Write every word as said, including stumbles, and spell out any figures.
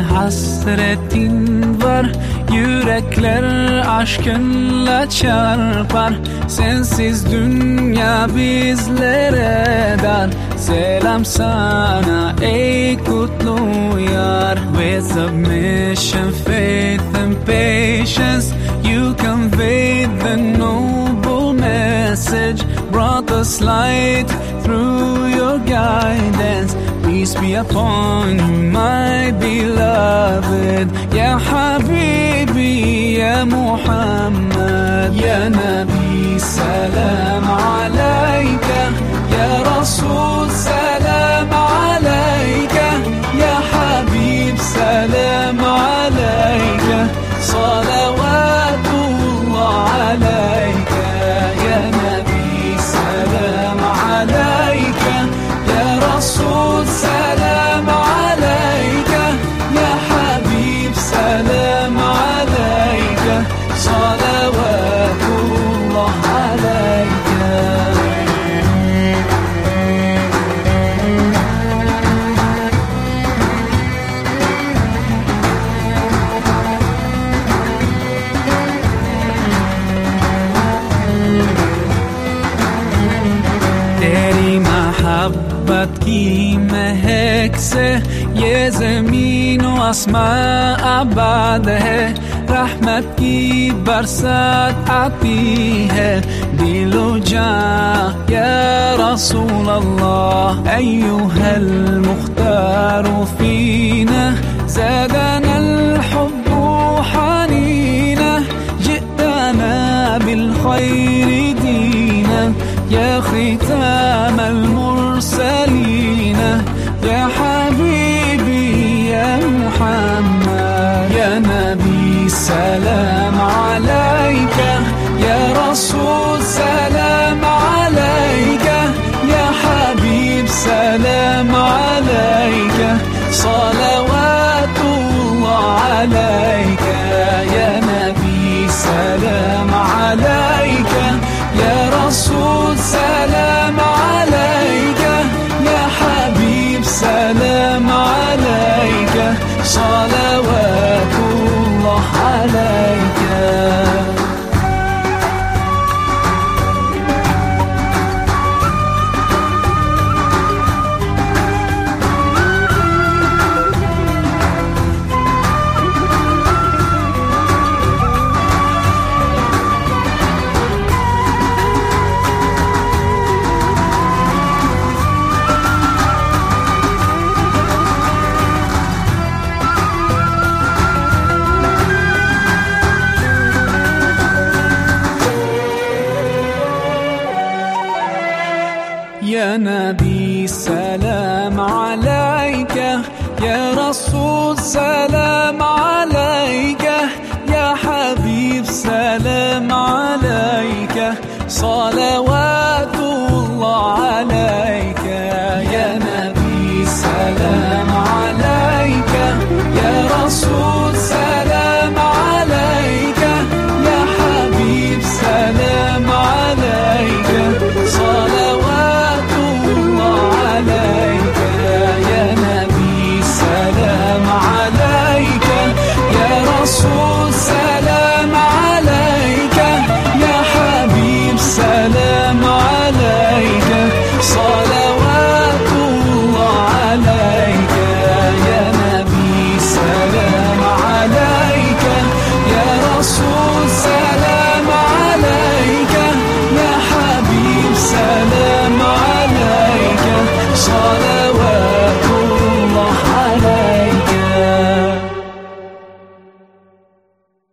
hasretin var. Yürekler aşkınla çarpar. Sensiz dünya bizlere dar. Selam sana ey kutlu yar. With submission, faith and patience, you conveyed the noble message, brought us light through your guidance. Peace be upon you, my beloved. Ya Habibi, Ya Muhammad, Ya Nabi, salam alayka. Ya Rasul, salam alayka. Ya Habib, salam alayka. Salawatullah alayka. Ya Nabi, salam alayka. Ya Rasul, salam alayka. Ya Habib, salam alayka. Salawatullah alayka. तेरी मोहब्बत की महक से ये ज़मीन व आसमां आबाद है. रहमत की बरसात आती है दिलो जां या रसूल अल्लाह. अय्युहल मुख्तार फीना ज़ादना الحب حنينا. جئتنا بالخير دينا يا ختام المرسلين. يا حبيبي يا محمد يا نبي سلام عليك. يا رسول سلام عليك. يا حبيب سلام عليك. صلوات الله عليك. يا نبي سلام عليك. يا رسول سلام عليك. يا حبيب سلام عليك. صلوات الله عليك. يا نبي سلام عليك. يا رسول سلام عليك. يا حبيب سلام عليك. صلوات الله عليك.